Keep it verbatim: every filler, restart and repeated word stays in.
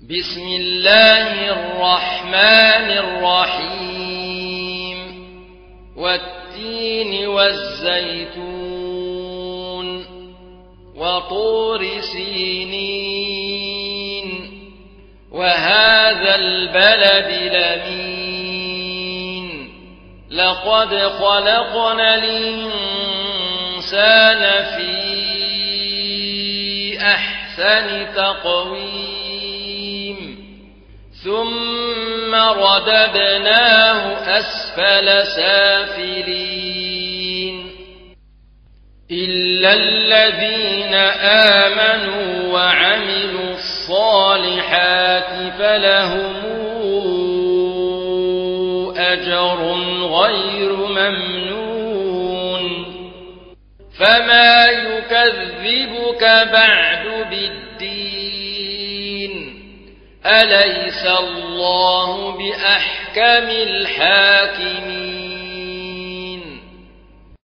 بسم الله الرحمن الرحيم والتين والزيتون وطور سينين وهذا البلد الأمين لقد خلقنا الإنسان في أحسن تقويم ثم رددناه أسفل سافلين إلا الذين آمنوا وعملوا الصالحات فلهم أجر غير ممنون فما يكذبك بعد بالدين أليس الله بأحكم الحاكمين